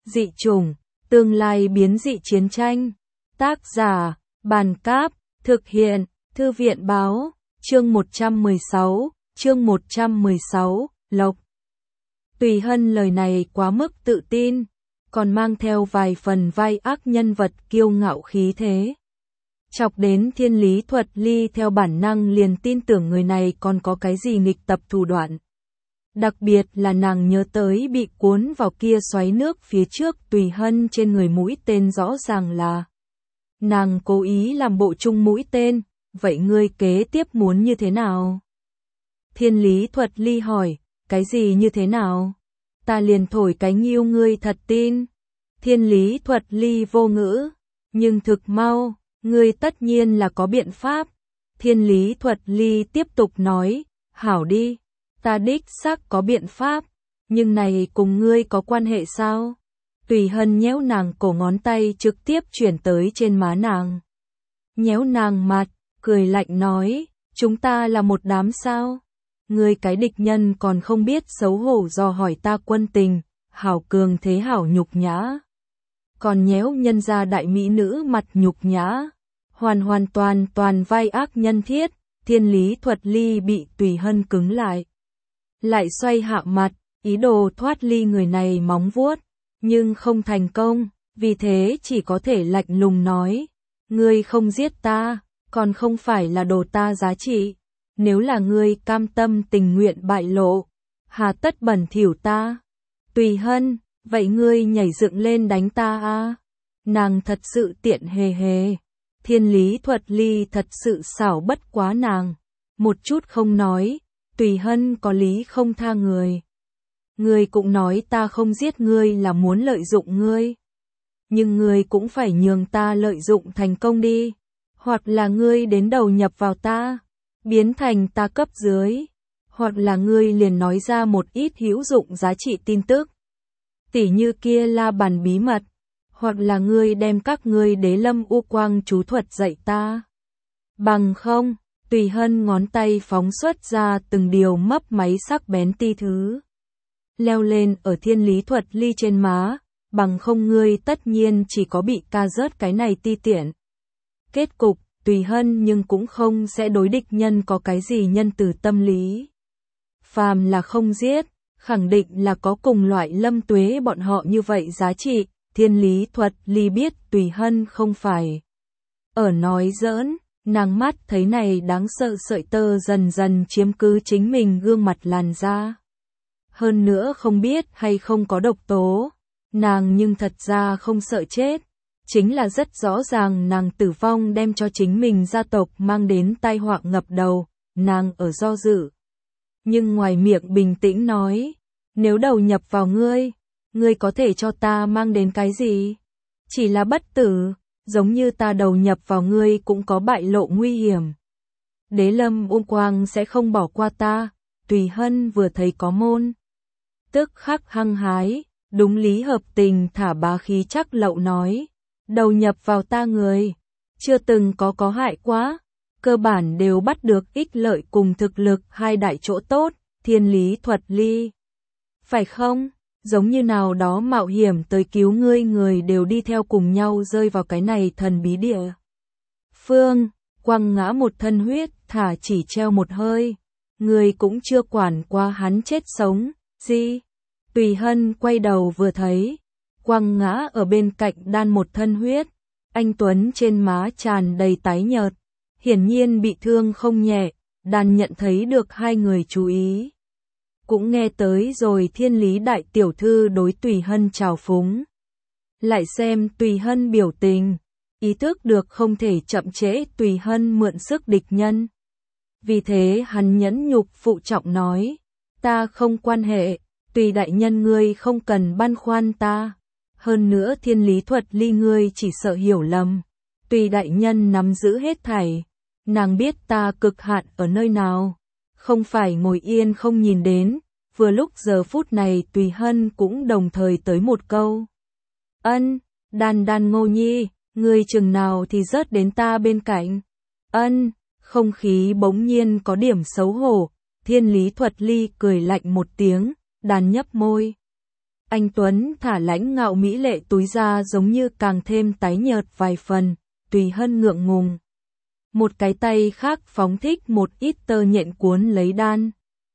Dị chủng, tương lai biến dị chiến tranh. Tác giả, Bàn Cáp, thực hiện, Thư viện Báo, chương 116, Lộc. Tùy Hân lời này quá mức tự tin, còn mang theo vài phần vai ác nhân vật kiêu ngạo khí thế. Chọc đến Thiên Lý Thuật Ly theo bản năng liền tin tưởng người này còn có cái gì nghịch tập thủ đoạn. Đặc biệt là nàng nhớ tới bị cuốn vào kia xoáy nước phía trước Tùy Hân trên người mũi tên rõ ràng là nàng cố ý làm bộ chung mũi tên, vậy ngươi kế tiếp muốn như thế nào? Thiên Lý Thuật Ly hỏi, cái gì như thế nào? Ta liền thổi cái nghiêu ngươi thật tin. Thiên Lý Thuật Ly vô ngữ, nhưng thực mau, ngươi tất nhiên là có biện pháp. Thiên Lý Thuật Ly tiếp tục nói, hảo đi, ta đích xác có biện pháp, nhưng này cùng ngươi có quan hệ sao? Tùy Hân nhéo nàng cổ ngón tay trực tiếp chuyển tới trên má nàng. Nhéo nàng mặt, cười lạnh nói, chúng ta là một đám sao? Ngươi cái địch nhân còn không biết xấu hổ dò hỏi ta quân tình, hảo cường thế hảo nhục nhã. Còn nhéo nhân gia đại mỹ nữ mặt nhục nhã. Hoàn toàn vai ác nhân thiết, Thiên Lý Thuật Ly bị Tùy Hân cứng lại. Lại xoay hạ mặt, ý đồ thoát ly người này móng vuốt, nhưng không thành công, vì thế chỉ có thể lạnh lùng nói, ngươi không giết ta, còn không phải là đồ ta giá trị, nếu là ngươi cam tâm tình nguyện bại lộ, hà tất bẩn thỉu ta. Tùy Hân, vậy ngươi nhảy dựng lên đánh ta à? Nàng thật sự tiện hề hề. Thiên Lý Thuật Ly thật sự xảo bất quá nàng, một chút không nói, Tùy Hân có lý không tha người. Ngươi cũng nói ta không giết ngươi là muốn lợi dụng ngươi. Nhưng ngươi cũng phải nhường ta lợi dụng thành công đi. Hoặc là ngươi đến đầu nhập vào ta, biến thành ta cấp dưới. Hoặc là ngươi liền nói ra một ít hữu dụng giá trị tin tức. Tỉ như kia la bàn bí mật. Hoặc là ngươi đem các ngươi Đế Lâm U Quang chú thuật dạy ta. Bằng không, Tùy Hân ngón tay phóng xuất ra từng điều mấp máy sắc bén ti thứ. Leo lên ở Thiên Lý Thuật Ly trên má, bằng không ngươi tất nhiên chỉ có bị ca rớt cái này ti tiện. Kết cục, Tùy Hân nhưng cũng không sẽ đối địch nhân có cái gì nhân từ tâm lý. Phàm là không giết, khẳng định là có cùng loại Lâm Tuế bọn họ như vậy giá trị. Thiên Lý Thuật Ly biết Tùy Hân không phải ở nói giỡn, nàng mắt thấy này đáng sợ sợi tơ dần dần chiếm cứ chính mình gương mặt làn da. Hơn nữa không biết hay không có độc tố, nàng nhưng thật ra không sợ chết, chính là rất rõ ràng nàng tử vong đem cho chính mình gia tộc mang đến tai họa ngập đầu, nàng ở do dự. Nhưng ngoài miệng bình tĩnh nói, nếu đầu nhập vào ngươi có thể cho ta mang đến cái gì? Chỉ là bất tử, giống như ta đầu nhập vào ngươi cũng có bại lộ nguy hiểm. Đế Lâm U Quang sẽ không bỏ qua ta. Tùy Hân vừa thấy có môn, tức khắc hăng hái, đúng lý hợp tình thả bá khí chắc lậu nói, đầu nhập vào ta người, chưa từng có hại quá, cơ bản đều bắt được ích lợi cùng thực lực hai đại chỗ tốt, Thiên Lý Thuật Ly. Phải không? Giống như nào đó mạo hiểm tới cứu ngươi người đều đi theo cùng nhau rơi vào cái này thần bí địa phương, quăng ngã một thân huyết, thả chỉ treo một hơi, ngươi cũng chưa quản qua hắn chết sống, gì? Tùy Hân quay đầu vừa thấy, quăng ngã ở bên cạnh đan một thân huyết, anh Tuấn trên má tràn đầy tái nhợt, hiển nhiên bị thương không nhẹ, đan nhận thấy được hai người chú ý. Cũng nghe tới rồi Thiên Lý đại tiểu thư đối Tùy Hân chào phúng. Lại xem Tùy Hân biểu tình, ý thức được không thể chậm trễ Tùy Hân mượn sức địch nhân. Vì thế hắn nhẫn nhục phụ trọng nói, ta không quan hệ, Tùy đại nhân ngươi không cần băn khoăn ta. Hơn nữa Thiên Lý Thuật Ly ngươi chỉ sợ hiểu lầm, Tùy đại nhân nắm giữ hết thảy, nàng biết ta cực hạn ở nơi nào. Không phải ngồi yên không nhìn đến, vừa lúc giờ phút này Tùy Hân cũng đồng thời tới một câu. Ân, đan Ngô Nhi, ngươi chừng nào thì rớt đến ta bên cạnh. Ân, không khí bỗng nhiên có điểm xấu hổ, Thiên Lý Thuật Ly cười lạnh một tiếng, đan nhấp môi. Anh Tuấn thả lãnh ngạo mỹ lệ túi ra giống như càng thêm tái nhợt vài phần, Tùy Hân ngượng ngùng. Một cái tay khác phóng thích một ít tơ nhện cuốn lấy đan.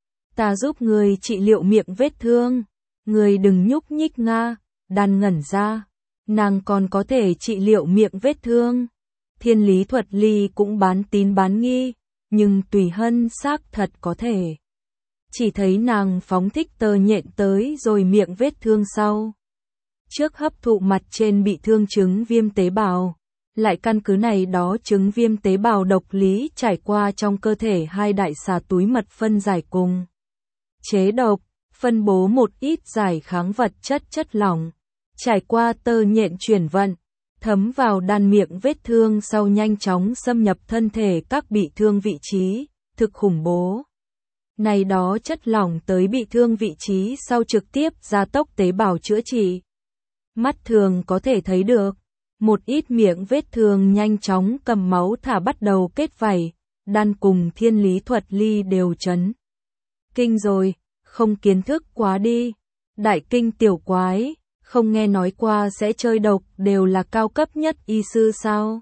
Ta giúp người trị liệu miệng vết thương, người đừng nhúc nhích nga, đan ngẩn ra. Nàng còn có thể trị liệu miệng vết thương. Thiên Lý Thuật Ly cũng bán tín bán nghi, nhưng Tùy Hân xác thật có thể. Chỉ thấy nàng phóng thích tơ nhện tới rồi miệng vết thương sau. Trước hấp thụ mặt trên bị thương chứng viêm tế bào, lại căn cứ này đó chứng viêm tế bào độc lý trải qua trong cơ thể hai đại xà túi mật phân giải cùng. Chế độc, phân bố một ít giải kháng vật chất lỏng, trải qua tơ nhện chuyển vận, thấm vào đan miệng vết thương sau nhanh chóng xâm nhập thân thể các bị thương vị trí, thực khủng bố. Này đó chất lỏng tới bị thương vị trí sau trực tiếp gia tốc tế bào chữa trị. Mắt thường có thể thấy được, một ít miệng vết thương nhanh chóng cầm máu thả bắt đầu kết vảy, đan cùng Thiên Lý Thuật Ly đều chấn. Kinh rồi, không kiến thức quá đi. Đại kinh tiểu quái, không nghe nói qua sẽ chơi độc đều là cao cấp nhất y sư sao?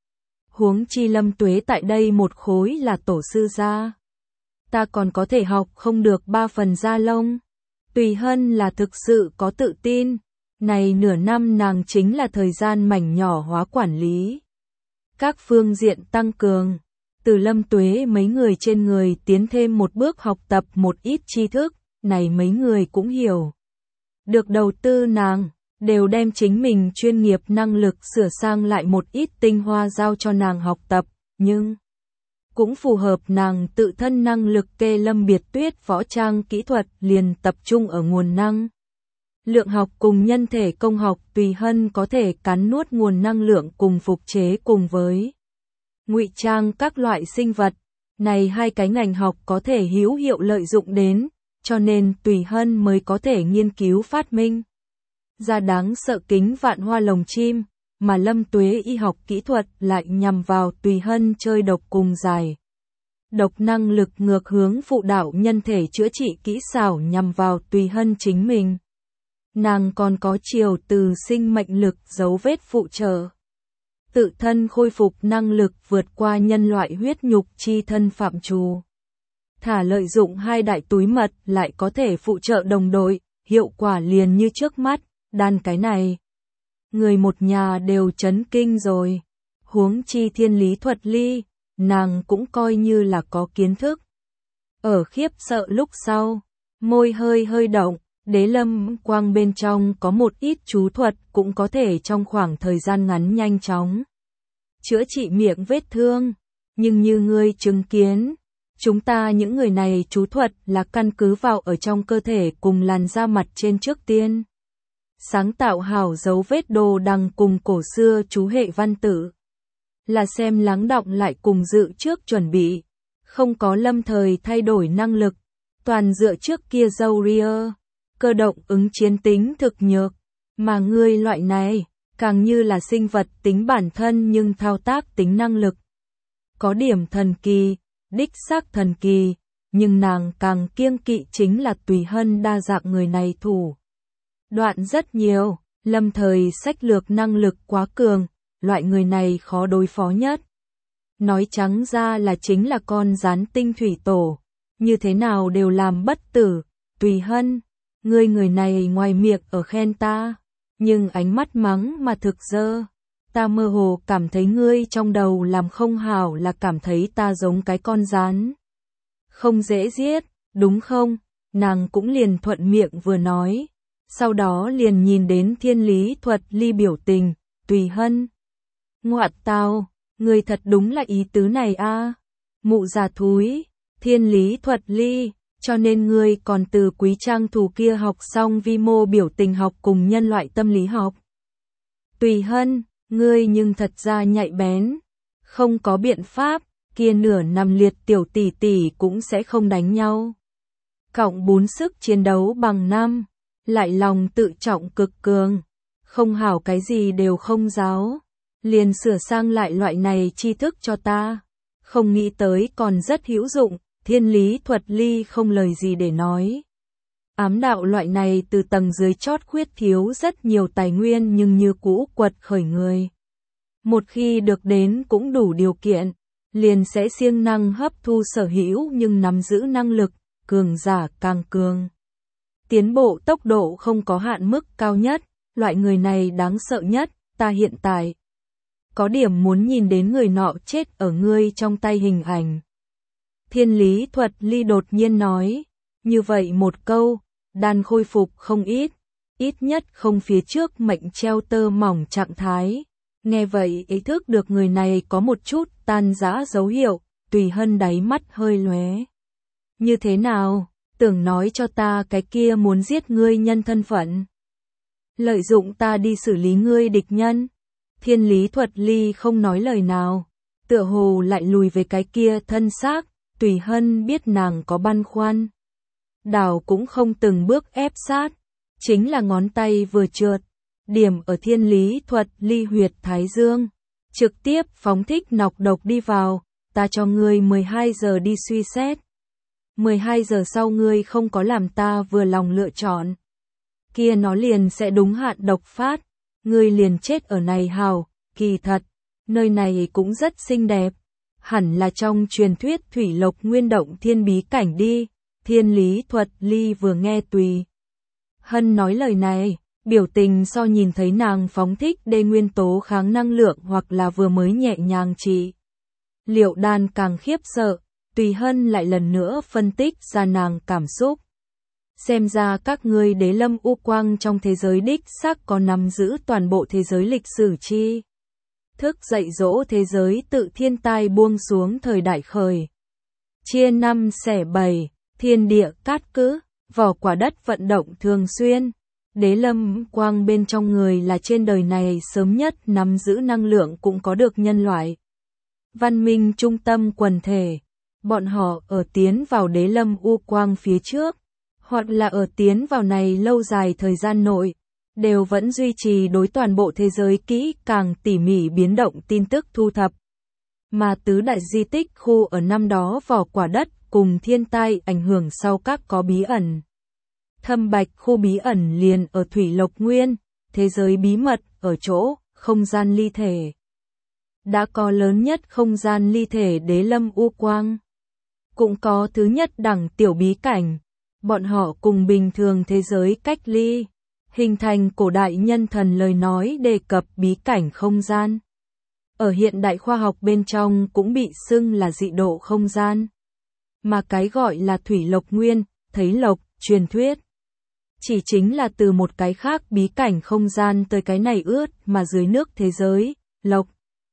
Huống chi Lâm Tuế tại đây một khối là tổ sư gia. Ta còn có thể học không được 3 phần da lông. Tùy Hân là thực sự có tự tin. Này nửa năm nàng chính là thời gian mảnh nhỏ hóa quản lý. Các phương diện tăng cường. Từ Lâm Tuế mấy người trên người tiến thêm một bước học tập một ít tri thức, này mấy người cũng hiểu. Được đầu tư nàng, đều đem chính mình chuyên nghiệp năng lực sửa sang lại một ít tinh hoa giao cho nàng học tập, nhưng cũng phù hợp nàng tự thân năng lực. Kê Lâm Biệt Tuyết võ trang kỹ thuật liền tập trung ở nguồn năng lượng học cùng nhân thể công học. Tùy Hân có thể cắn nuốt nguồn năng lượng cùng phục chế cùng với ngụy trang các loại sinh vật. Này hai cái ngành học có thể hữu hiệu lợi dụng đến, cho nên Tùy Hân mới có thể nghiên cứu phát minh ra đáng sợ kính vạn hoa lồng chim, mà Lâm Tuế y học kỹ thuật lại nhằm vào Tùy Hân chơi độc cùng giải. Độc năng lực ngược hướng phụ đạo nhân thể chữa trị kỹ xảo nhằm vào Tùy Hân chính mình. Nàng còn có chiều từ sinh mệnh lực dấu vết phụ trợ. Tự thân khôi phục năng lực vượt qua nhân loại huyết nhục chi thân phạm trù. Thả lợi dụng hai đại túi mật lại có thể phụ trợ đồng đội, hiệu quả liền như trước mắt, đan cái này. Người một nhà đều chấn kinh rồi. Huống chi Thiên Lý Thuật Ly, nàng cũng coi như là có kiến thức. Ở khiếp sợ lúc sau, môi hơi động, đế lâm quang bên trong có một ít chú thuật cũng có thể trong khoảng thời gian ngắn nhanh chóng chữa trị miệng vết thương. Nhưng như ngươi chứng kiến, chúng ta những người này chú thuật là căn cứ vào ở trong cơ thể cùng làn da mặt trên trước tiên. Sáng tạo hảo dấu vết đồ đằng cùng cổ xưa chú hệ văn tử. Là xem lắng đọng lại cùng dự trước chuẩn bị. Không có lâm thời thay đổi năng lực. Toàn dựa trước kia dâu ria. Cơ động ứng chiến tính thực nhược. Mà ngươi loại này, càng như là sinh vật tính bản thân nhưng thao tác tính năng lực. Có điểm thần kỳ, đích xác thần kỳ, nhưng nàng càng kiêng kỵ chính là Tùy Hân đa dạng người này thủ. Đoạn rất nhiều, lâm thời sách lược năng lực quá cường, loại người này khó đối phó nhất. Nói trắng ra là chính là con gián tinh thủy tổ, như thế nào đều làm bất tử. Tùy Hân, ngươi người này ngoài miệng ở khen ta, nhưng ánh mắt mắng mà thực dơ. Ta mơ hồ cảm thấy ngươi trong đầu làm không hảo là cảm thấy ta giống cái con gián. Không dễ giết, đúng không? Nàng cũng liền thuận miệng vừa nói. Sau đó liền nhìn đến Thiên Lý Thuật Ly biểu tình, Tùy Hân. Ngoạn tao, ngươi thật đúng là ý tứ này a. Mụ già thúi, Thiên Lý Thuật Ly, cho nên ngươi còn từ quý trang thủ kia học xong vi mô biểu tình học cùng nhân loại tâm lý học. Tùy Hân, ngươi nhưng thật ra nhạy bén, không có biện pháp, kia nửa nằm liệt tiểu tỷ tỷ cũng sẽ không đánh nhau. Cộng 4 sức chiến đấu bằng 5, lại lòng tự trọng cực cường, không hảo cái gì đều không giáo, liền sửa sang lại loại này tri thức cho ta, không nghĩ tới còn rất hữu dụng. Thiên Lý Thuật Ly không lời gì để nói. Ám đạo loại này từ tầng dưới chót khuyết thiếu rất nhiều tài nguyên nhưng như cũ quật khởi người. Một khi được đến cũng đủ điều kiện, liền sẽ siêng năng hấp thu sở hữu nhưng nắm giữ năng lực, cường giả càng cường. Tiến bộ tốc độ không có hạn mức cao nhất, loại người này đáng sợ nhất, ta hiện tại có điểm muốn nhìn đến người nọ chết ở ngươi trong tay hình ảnh. Thiên Lý Thuật Ly đột nhiên nói, như vậy một câu, đan khôi phục không ít nhất không phía trước mệnh treo tơ mỏng trạng thái. Nghe vậy ý thức được người này có một chút tan rã dấu hiệu, Tùy Hân đáy mắt hơi lóe. Như thế nào, tưởng nói cho ta cái kia muốn giết ngươi nhân thân phận. Lợi dụng ta đi xử lý ngươi địch nhân. Thiên Lý Thuật Ly không nói lời nào, tựa hồ lại lùi về cái kia thân xác, Tùy Hân biết nàng có băn khoăn. Đào cũng không từng bước ép sát, chính là ngón tay vừa trượt, điểm ở Thiên Lý Thuật Ly huyệt thái dương, trực tiếp phóng thích nọc độc đi vào, ta cho ngươi 12 giờ đi suy xét. 12 giờ sau ngươi không có làm ta vừa lòng lựa chọn, kia nó liền sẽ đúng hạn độc phát, ngươi liền chết ở này hào, kỳ thật, nơi này cũng rất xinh đẹp, hẳn là trong truyền thuyết Thủy Lộc Nguyên Động Thiên bí cảnh đi. Thiên Lý Thuật Ly vừa nghe Tùy Hân nói lời này, biểu tình so nhìn thấy nàng phóng thích đê nguyên tố kháng năng lượng hoặc là vừa mới nhẹ nhàng trị liệu đan càng khiếp sợ. Tùy Hân lại lần nữa phân tích ra nàng cảm xúc. Xem ra các ngươi Đế Lâm U Quang trong thế giới đích xác có nắm giữ toàn bộ thế giới lịch sử chi thức, dạy dỗ thế giới tự thiên tai buông xuống thời đại khởi. Chia 5 xẻ 7, thiên địa cát cứ, vỏ quả đất vận động thường xuyên. Đế Lâm Quang bên trong người là trên đời này sớm nhất nắm giữ năng lượng cũng có được nhân loại văn minh trung tâm quần thể. Bọn họ ở tiến vào Đế Lâm U Quang phía trước, hoặc là ở tiến vào này lâu dài thời gian nội, đều vẫn duy trì đối toàn bộ thế giới kỹ càng tỉ mỉ biến động tin tức thu thập. Mà tứ đại di tích khu ở năm đó vỏ quả đất cùng thiên tai ảnh hưởng sau các có bí ẩn. Thâm Bạch khu bí ẩn liền ở Thủy Lộc Nguyên, thế giới bí mật ở chỗ không gian ly thể. Đã có lớn nhất không gian ly thể Đế Lâm U Quang. Cũng có thứ nhất đẳng tiểu bí cảnh, bọn họ cùng bình thường thế giới cách ly, hình thành cổ đại nhân thần lời nói đề cập bí cảnh không gian. Ở hiện đại khoa học bên trong cũng bị xưng là dị độ không gian. Mà cái gọi là Thủy Lộc Nguyên, thấy lộc, truyền thuyết. Chỉ chính là từ một cái khác bí cảnh không gian tới cái này ướt mà dưới nước thế giới, lộc.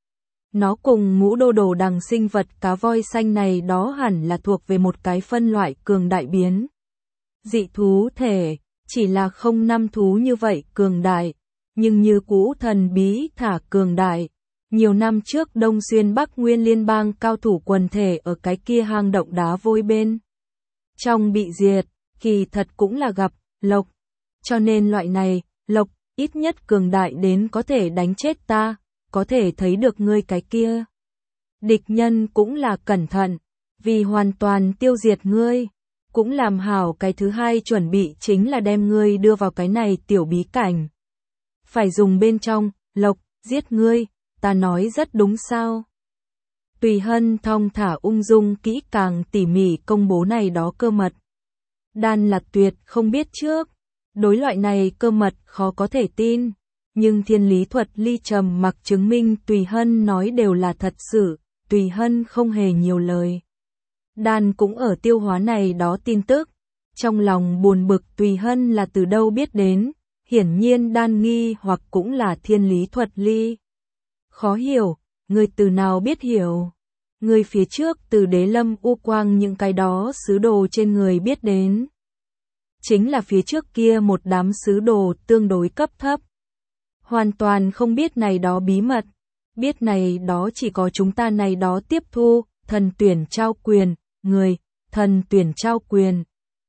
Nó cùng ngũ đô đồ đằng sinh vật cá voi xanh này đó hẳn là thuộc về một cái phân loại cường đại biến. Dị thú thể, chỉ là không năm thú như vậy cường đại, nhưng như cũ thần bí thả cường đại. Nhiều năm trước Đông Xuyên Bắc Nguyên liên bang cao thủ quần thể ở cái kia hang động đá vôi bên trong bị diệt, kỳ thật cũng là gặp lộc. Cho nên loại này, lộc, ít nhất cường đại đến có thể đánh chết ta, có thể thấy được ngươi cái kia. Địch nhân cũng là cẩn thận, vì hoàn toàn tiêu diệt ngươi, cũng làm hảo cái thứ hai chuẩn bị chính là đem ngươi đưa vào cái này tiểu bí cảnh. Phải dùng bên trong, lộc, giết ngươi, ta nói rất đúng sao. Tùy Hân thong thả ung dung kỹ càng tỉ mỉ công bố này đó cơ mật. Đan là tuyệt không biết trước, đối loại này cơ mật khó có thể tin, nhưng Thiên Lý Thuật Ly trầm mặc chứng minh Tùy Hân nói đều là thật sự, Tùy Hân không hề nhiều lời. Đan cũng ở tiêu hóa này đó tin tức, trong lòng buồn bực Tùy Hân là từ đâu biết đến, hiển nhiên Đan nghi hoặc cũng là Thiên Lý Thuật Ly. Khó hiểu, người từ nào biết hiểu? Người phía trước từ Đế Lâm U Quang những cái đó sứ đồ trên người biết đến. Chính là phía trước kia một đám sứ đồ tương đối cấp thấp. Hoàn toàn không biết này đó bí mật, biết này đó chỉ có chúng ta này đó tiếp thu, thần tuyển trao quyền, người, thần tuyển trao quyền.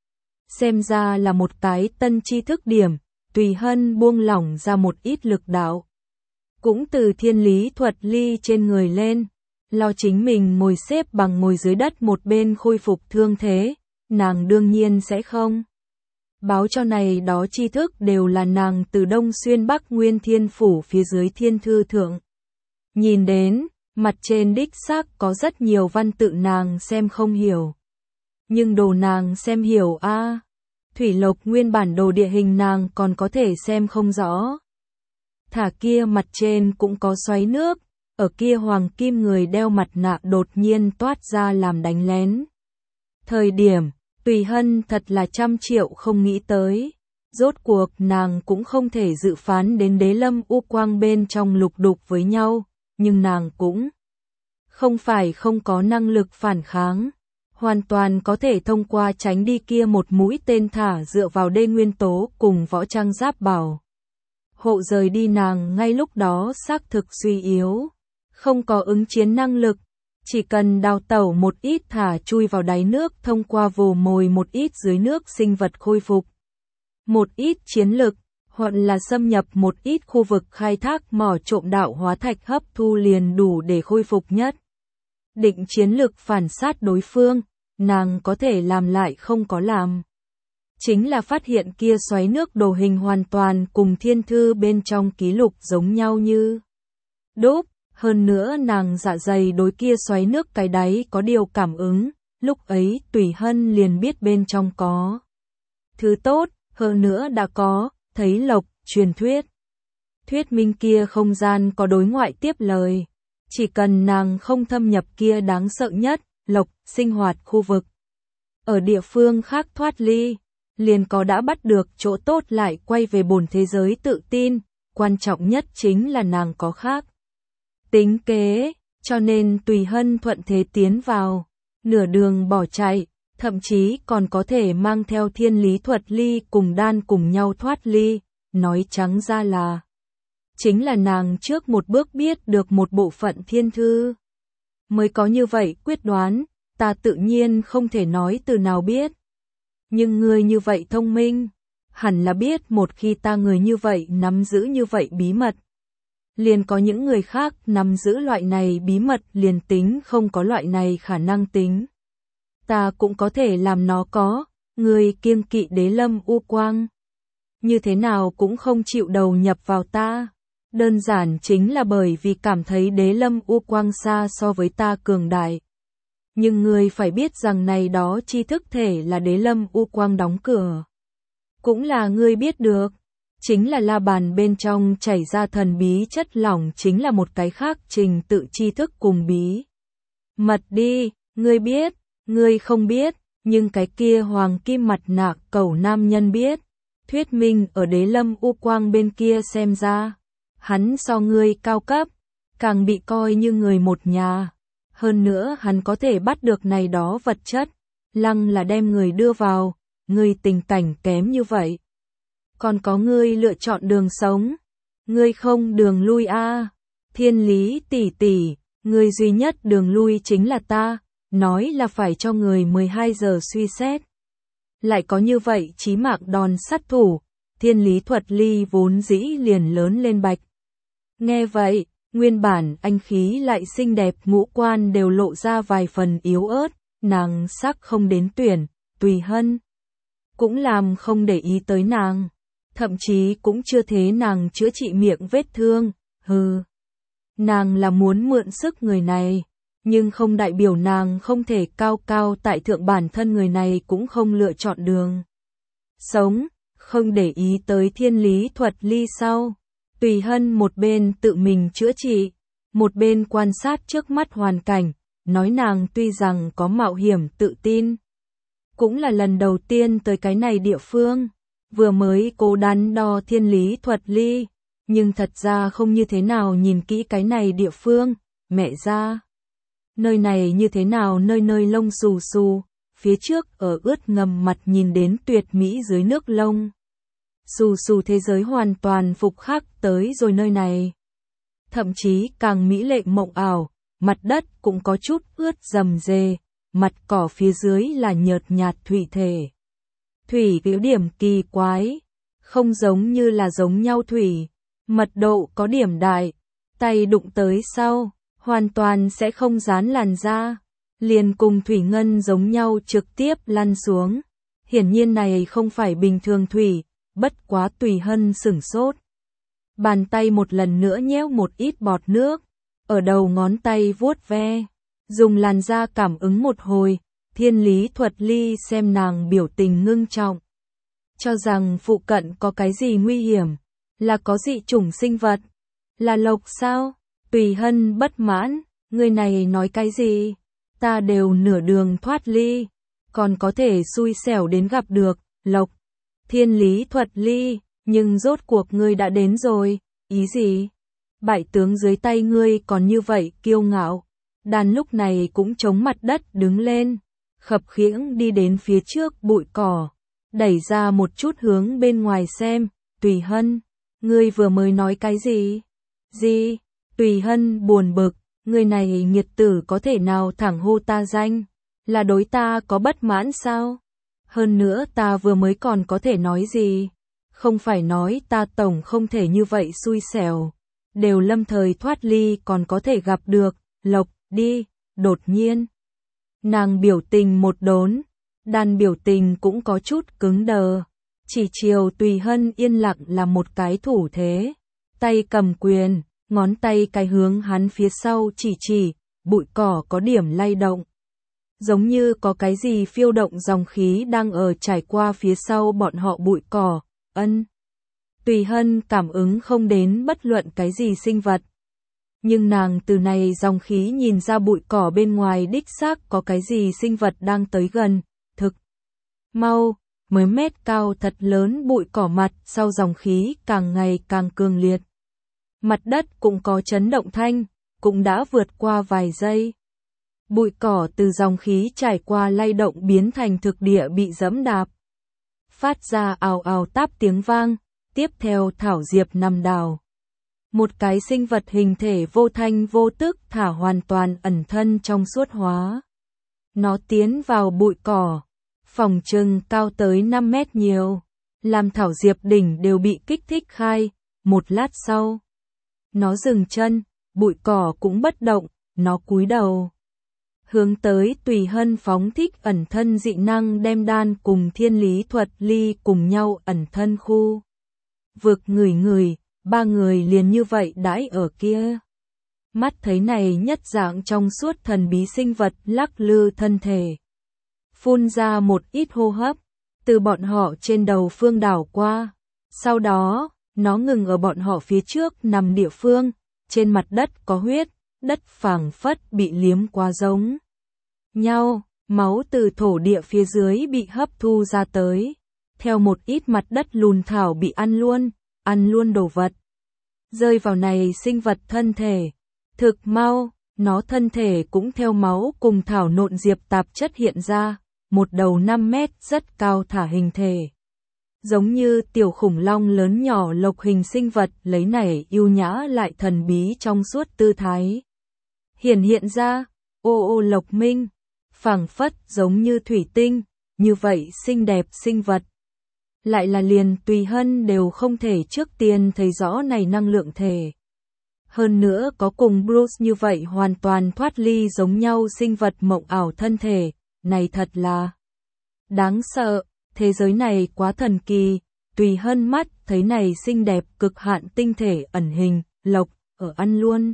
Xem ra là một cái tân tri thức điểm, Tùy Hân buông lỏng ra một ít lực đạo. Cũng từ Thiên Lý Thuật Ly trên người lên, lo chính mình ngồi xếp bằng ngồi dưới đất một bên khôi phục thương thế, nàng đương nhiên sẽ không báo cho này đó tri thức đều là nàng từ Đông xuyên Bắc Nguyên Thiên Phủ phía dưới Thiên Thư Thượng. Nhìn đến, mặt trên đích xác có rất nhiều văn tự nàng xem không hiểu. Nhưng đồ nàng xem hiểu a. Thủy Lộc nguyên bản đồ địa hình nàng còn có thể xem không rõ. Thả kia mặt trên cũng có xoáy nước, ở kia hoàng kim người đeo mặt nạ đột nhiên toát ra làm đánh lén. Thời điểm, Tùy Hân thật là 100 triệu không nghĩ tới. Rốt cuộc nàng cũng không thể dự phán đến Đế Lâm U Quang bên trong lục đục với nhau, nhưng nàng cũng không phải không có năng lực phản kháng. Hoàn toàn có thể thông qua tránh đi kia một mũi tên thả dựa vào đê nguyên tố cùng võ trang giáp bảo. Hộ rời đi nàng ngay lúc đó xác thực suy yếu, không có ứng chiến năng lực, chỉ cần đào tẩu một ít thả chui vào đáy nước thông qua vồ mồi một ít dưới nước sinh vật khôi phục. Một ít chiến lực, hoặc là xâm nhập một ít khu vực khai thác mỏ trộm đạo hóa thạch hấp thu liền đủ để khôi phục nhất. Định chiến lực phản sát đối phương, nàng có thể làm lại không có làm. Chính là phát hiện kia xoáy nước đồ hình hoàn toàn cùng thiên thư bên trong ký lục giống nhau như đúc. Hơn nữa nàng dạ dày đối kia xoáy nước cái đáy có điều cảm ứng, lúc ấy Tùy Hân liền biết bên trong có thứ tốt, hơn nữa đã có, thấy lộc, truyền thuyết. Thuyết minh kia không gian có đối ngoại tiếp lời. Chỉ cần nàng không thâm nhập kia đáng sợ nhất, lộc, sinh hoạt khu vực. Ở địa phương khác thoát ly, liền có đã bắt được chỗ tốt lại quay về bổn thế giới tự tin, quan trọng nhất chính là nàng có khác tính kế, cho nên Tùy Hân thuận thế tiến vào, nửa đường bỏ chạy, thậm chí còn có thể mang theo thiên lý thuật ly cùng đan cùng nhau thoát ly, nói trắng ra là chính là nàng trước một bước biết được một bộ phận thiên thư. Mới có như vậy quyết đoán, ta tự nhiên không thể nói từ nào biết. Nhưng người như vậy thông minh, hẳn là biết một khi ta người như vậy nắm giữ như vậy bí mật. Liền có những người khác nắm giữ loại này bí mật liền tính không có loại này khả năng tính. Ta cũng có thể làm nó có, người kiêng kỵ Đế Lâm U Quang. Như thế nào cũng không chịu đầu nhập vào ta. Đơn giản chính là bởi vì cảm thấy Đế Lâm U Quang xa so với ta cường đại. Nhưng người phải biết rằng này đó tri thức thể là Đế Lâm U Quang đóng cửa. Cũng là ngươi biết được. Chính là la bàn bên trong chảy ra thần bí chất lỏng chính là một cái khác trình tự tri thức cùng bí mật đi, ngươi biết, ngươi không biết, nhưng cái kia hoàng kim mặt nạ cẩu nam nhân biết. Thuyết minh ở Đế Lâm U Quang bên kia xem ra, hắn so ngươi cao cấp, càng bị coi như người một nhà. Hơn nữa hắn có thể bắt được này đó vật chất, lăng là đem người đưa vào, ngươi tình cảnh kém như vậy. Còn có ngươi lựa chọn đường sống, ngươi không đường lui a. Thiên lý tỷ tỷ, ngươi duy nhất đường lui chính là ta, nói là phải cho người 12 giờ suy xét. Lại có như vậy chí mạng đòn sát thủ, thiên lý thuật ly vốn dĩ liền lớn lên bạch. Nghe vậy, nguyên bản anh khí lại xinh đẹp ngũ quan đều lộ ra vài phần yếu ớt, nàng sắc không đến tuyển, Tùy Hân cũng làm không để ý tới nàng. Thậm chí cũng chưa thế nàng chữa trị miệng vết thương, hừ. Nàng là muốn mượn sức người này, nhưng không đại biểu nàng không thể cao cao tại thượng, bản thân người này cũng không lựa chọn đường sống, không để ý tới thiên lý thuật ly sau. Tùy Hân một bên tự mình chữa trị, một bên quan sát trước mắt hoàn cảnh, nói nàng tuy rằng có mạo hiểm tự tin, cũng là lần đầu tiên tới cái này địa phương. Vừa mới cố đắn đo thiên lý thuật ly, nhưng thật ra không như thế nào nhìn kỹ cái này địa phương, mẹ ra. Nơi này như thế nào, nơi nơi lông xù xù, phía trước ở ướt ngầm mặt nhìn đến tuyệt mỹ dưới nước lông. Xù xù thế giới hoàn toàn phục khắc tới rồi nơi này. Thậm chí càng mỹ lệ mộng ảo, mặt đất cũng có chút ướt rầm rề, mặt cỏ phía dưới là nhợt nhạt thủy thể. Thủy có điểm kỳ quái, không giống như là giống nhau thủy, mật độ có điểm đại, tay đụng tới sau, hoàn toàn sẽ không dán làn da, liền cùng thủy ngân giống nhau trực tiếp lăn xuống. Hiển nhiên này không phải bình thường thủy, bất quá Tùy Hân sửng sốt. Bàn tay một lần nữa nhéo một ít bọt nước, ở đầu ngón tay vuốt ve, dùng làn da cảm ứng một hồi, Thiên Lý Thuật Ly xem nàng biểu tình ngưng trọng. Cho rằng phụ cận có cái gì nguy hiểm, là có dị chủng sinh vật, là lộc sao? Tùy Hân bất mãn, người này nói cái gì? Ta đều nửa đường thoát ly, còn có thể xui xẻo đến gặp được, lộc. Thiên Lý Thuật Ly, nhưng rốt cuộc ngươi đã đến rồi, ý gì? Bại tướng dưới tay ngươi còn như vậy kiêu ngạo. Đàn lúc này cũng chống mặt đất đứng lên, khập khiễng đi đến phía trước bụi cỏ, đẩy ra một chút hướng bên ngoài xem. Tùy Hân, ngươi vừa mới nói cái gì? Gì? Tùy Hân buồn bực, người này nghiệt tử có thể nào thẳng hô ta danh, là đối ta có bất mãn sao? Hơn nữa ta vừa mới còn có thể nói gì? Không phải nói ta tổng không thể như vậy xui xẻo, đều lâm thời thoát ly còn có thể gặp được, lộc, đi, đột nhiên. Nàng biểu tình một đốn, đàn biểu tình cũng có chút cứng đờ, chỉ chiều Tùy Hân yên lặng là một cái thủ thế, tay cầm quyền, ngón tay cái hướng hắn phía sau chỉ, bụi cỏ có điểm lay động. Giống như có cái gì phiêu động dòng khí đang ở trải qua phía sau bọn họ bụi cỏ, Tùy Hân cảm ứng không đến bất luận cái gì sinh vật. Nhưng nàng từ này dòng khí nhìn ra bụi cỏ bên ngoài đích xác có cái gì sinh vật đang tới gần, thực. Mau, mấy mét cao thật lớn bụi cỏ mặt sau dòng khí càng ngày càng cường liệt. Mặt đất cũng có chấn động thanh, cũng đã vượt qua vài giây. Bụi cỏ từ dòng khí trải qua lay động biến thành thực địa bị dẫm đạp. Phát ra ào ào táp tiếng vang, tiếp theo thảo diệp nằm đào. Một cái sinh vật hình thể vô thanh vô tức thả hoàn toàn ẩn thân trong suốt hóa. Nó tiến vào bụi cỏ, phòng trừng cao tới 5 mét nhiều, làm thảo diệp đỉnh đều bị kích thích khai, một lát sau. Nó dừng chân, bụi cỏ cũng bất động, nó cúi đầu. Hướng tới Tùy Hân phóng thích ẩn thân dị năng đem đan cùng Thiên Lý Thuật Ly cùng nhau ẩn thân khu. Vực người, ba người liền như vậy đãi ở kia. Mắt thấy này nhất dạng trong suốt thần bí sinh vật lắc lư thân thể. Phun ra một ít hô hấp, từ bọn họ trên đầu phương đảo qua. Sau đó, nó ngừng ở bọn họ phía trước nằm địa phương, trên mặt đất có huyết, đất phảng phất bị liếm qua giống nhau, máu từ thổ địa phía dưới bị hấp thu ra tới. Theo một ít mặt đất lùn thảo bị ăn luôn đồ vật. Rơi vào này sinh vật thân thể. Thực mau, nó thân thể cũng theo máu cùng thảo nộn diệp tạp chất hiện ra, một đầu 5 mét rất cao thả hình thể. Giống như tiểu khủng long lớn nhỏ lộc hình sinh vật lấy này yêu nhã lại thần bí trong suốt tư thái. Hiện ra, ô lộc minh, phảng phất giống như thủy tinh, như vậy xinh đẹp sinh vật. Lại là liền Tùy Hân đều không thể trước tiên thấy rõ này năng lượng thể. Hơn nữa có cùng Bruce như vậy hoàn toàn thoát ly giống nhau sinh vật mộng ảo thân thể, này thật là đáng sợ, thế giới này quá thần kỳ. Tùy Hân mắt thấy này xinh đẹp cực hạn tinh thể ẩn hình, lộc, ở ăn luôn.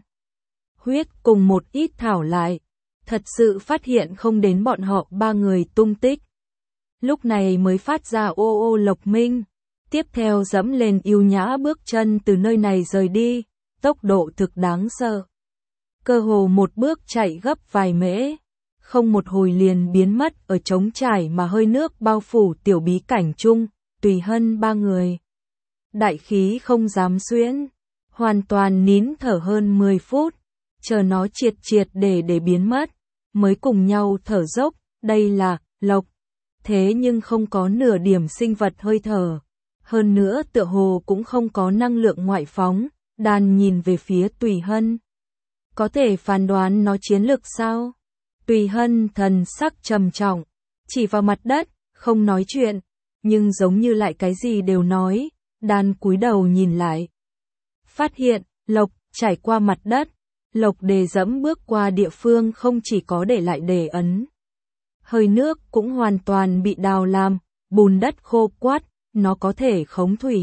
Huyết cùng một ít thảo lại, thật sự phát hiện không đến bọn họ ba người tung tích. Lúc này mới phát ra ô lộc minh, tiếp theo dẫm lên yêu nhã bước chân từ nơi này rời đi, tốc độ thực đáng sợ. Cơ hồ một bước chạy gấp vài mễ, không một hồi liền biến mất ở trống trải mà hơi nước bao phủ tiểu bí cảnh chung. Tùy Hân ba người. Đại khí không dám xuyễn, hoàn toàn nín thở hơn 10 phút, chờ nó triệt để biến mất, mới cùng nhau thở dốc, đây là lộc. Thế nhưng không có nửa điểm sinh vật hơi thở, hơn nữa tựa hồ cũng không có năng lượng ngoại phóng. Đàn nhìn về phía Tùy Hân. Có thể phán đoán nó chiến lực sao? Tùy Hân thần sắc trầm trọng, chỉ vào mặt đất, không nói chuyện, nhưng giống như lại cái gì đều nói. Đàn cúi đầu nhìn lại, phát hiện lộc trải qua mặt đất, lộc đề dẫm bước qua địa phương không chỉ có để lại đề ấn, hơi nước cũng hoàn toàn bị đào làm, bùn đất khô quắt, nó có thể khống thủy.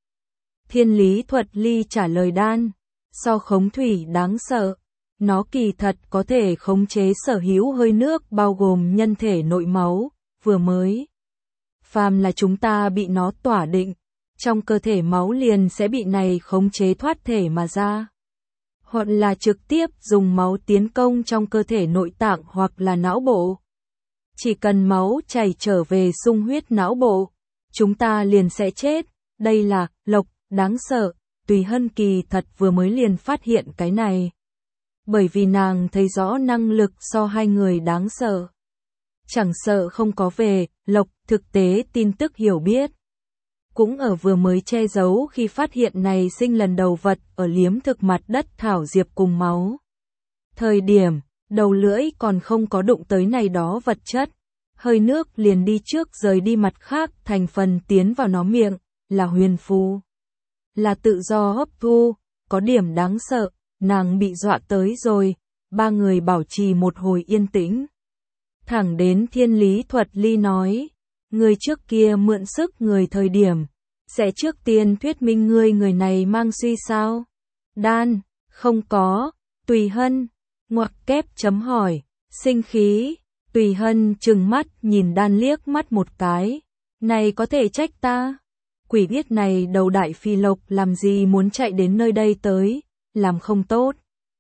Thiên lý thuật ly trả lời đan, so khống thủy đáng sợ. Nó kỳ thật có thể khống chế sở hữu hơi nước bao gồm nhân thể nội máu, vừa mới. Phàm là chúng ta bị nó tỏa định, trong cơ thể máu liền sẽ bị này khống chế thoát thể mà ra. Hoặc là trực tiếp dùng máu tiến công trong cơ thể nội tạng hoặc là não bộ. Chỉ cần máu chảy trở về xung huyết não bộ, chúng ta liền sẽ chết. Đây là Lộc, đáng sợ. Tùy Hân kỳ thật vừa mới liền phát hiện cái này. Bởi vì nàng thấy rõ năng lực so hai người đáng sợ. Chẳng sợ không có về, Lộc thực tế tin tức hiểu biết. Cũng ở vừa mới che giấu khi phát hiện này sinh lần đầu vật ở liếm thực mặt đất thảo diệp cùng máu. Thời điểm, đầu lưỡi còn không có đụng tới này đó vật chất. Hơi nước liền đi trước rời đi mặt khác thành phần tiến vào nó miệng, là huyền phù. Là tự do hấp thu, có điểm đáng sợ, nàng bị dọa tới rồi, ba người bảo trì một hồi yên tĩnh. Thẳng đến thiên lý thuật ly nói, người trước kia mượn sức người thời điểm, sẽ trước tiên thuyết minh người này mang suy sao? Đan, không có, Tùy Hân, ngoặc kép chấm hỏi, sinh khí, Tùy Hân trừng mắt nhìn đan liếc mắt một cái, này có thể trách ta? Quỷ biết này đầu đại phi lộc làm gì muốn chạy đến nơi đây tới, làm không tốt.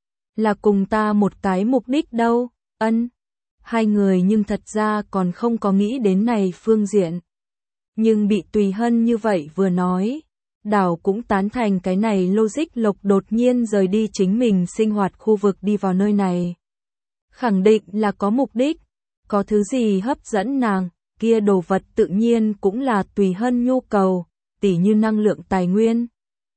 Là cùng ta một cái mục đích đâu, ân. Hai người nhưng thật ra còn không có nghĩ đến này phương diện. Nhưng bị Tùy Hân như vậy vừa nói, Đào cũng tán thành cái này logic. Lộc đột nhiên rời đi chính mình sinh hoạt khu vực đi vào nơi này. Khẳng định là có mục đích, có thứ gì hấp dẫn nàng, kia đồ vật tự nhiên cũng là Tùy Hân nhu cầu, tỉ như năng lượng tài nguyên.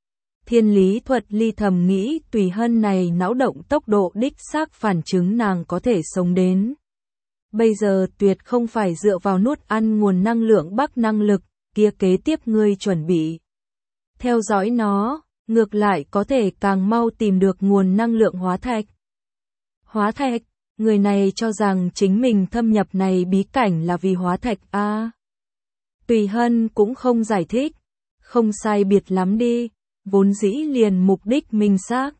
Thiên lý thuật ly thầm nghĩ Tùy Hân này não động tốc độ đích xác phản chứng nàng có thể sống đến. Bây giờ tuyệt không phải dựa vào nuốt ăn nguồn năng lượng bắc năng lực, kia kế tiếp ngươi chuẩn bị. Theo dõi nó, ngược lại có thể càng mau tìm được nguồn năng lượng hóa thạch. Hóa thạch, người này cho rằng chính mình thâm nhập này bí cảnh là vì hóa thạch a. Tùy Hân cũng không giải thích, không sai biệt lắm đi, vốn dĩ liền mục đích minh xác.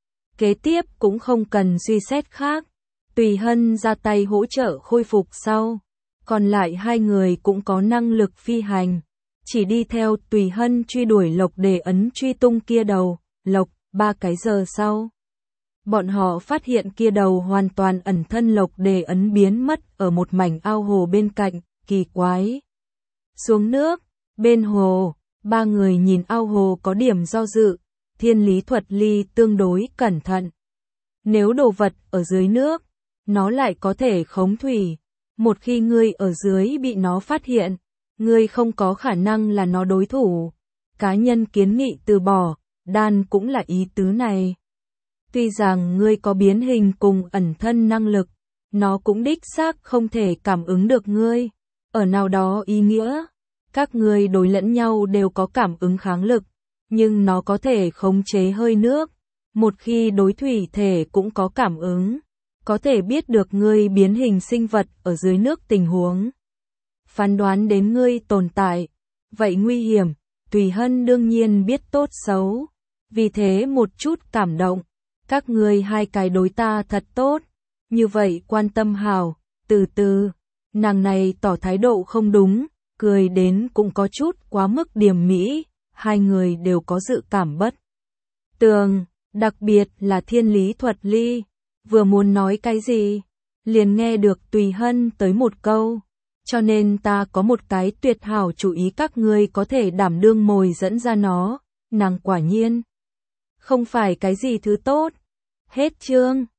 Kế tiếp cũng không cần suy xét khác. Tùy Hân ra tay hỗ trợ khôi phục sau, còn lại hai người cũng có năng lực phi hành, chỉ đi theo Tùy Hân truy đuổi Lộc để ấn truy tung kia đầu, Lộc, 3 cái giờ sau. Bọn họ phát hiện kia đầu hoàn toàn ẩn thân Lộc để ấn biến mất ở một mảnh ao hồ bên cạnh, kỳ quái. Xuống nước, bên hồ, ba người nhìn ao hồ có điểm do dự, thiên lý thuật ly tương đối cẩn thận. Nếu đồ vật ở dưới nước, nó lại có thể khống thủy. Một khi ngươi ở dưới bị nó phát hiện, ngươi không có khả năng là nó đối thủ. Cá nhân kiến nghị từ bỏ, đan cũng là ý tứ này. Tuy rằng ngươi có biến hình cùng ẩn thân năng lực, nó cũng đích xác không thể cảm ứng được ngươi. Ở nào đó ý nghĩa, các ngươi đối lẫn nhau đều có cảm ứng kháng lực, nhưng nó có thể khống chế hơi nước. Một khi đối thủy thể cũng có cảm ứng, có thể biết được ngươi biến hình sinh vật ở dưới nước tình huống. Phán đoán đến ngươi tồn tại, vậy nguy hiểm, Tùy Hân đương nhiên biết tốt xấu. Vì thế một chút cảm động, các ngươi hai cái đối ta thật tốt, như vậy quan tâm hào, từ từ, nàng này tỏ thái độ không đúng, cười đến cũng có chút quá mức điềm mỹ, hai người đều có dự cảm bất tường, đặc biệt là thiên lý thuật ly. Vừa muốn nói cái gì, liền nghe được Tùy Hân tới một câu, cho nên ta có một cái tuyệt hảo chủ ý các ngươi có thể đảm đương mồi dẫn ra nó, nàng quả nhiên không phải cái gì thứ tốt. Hết chương.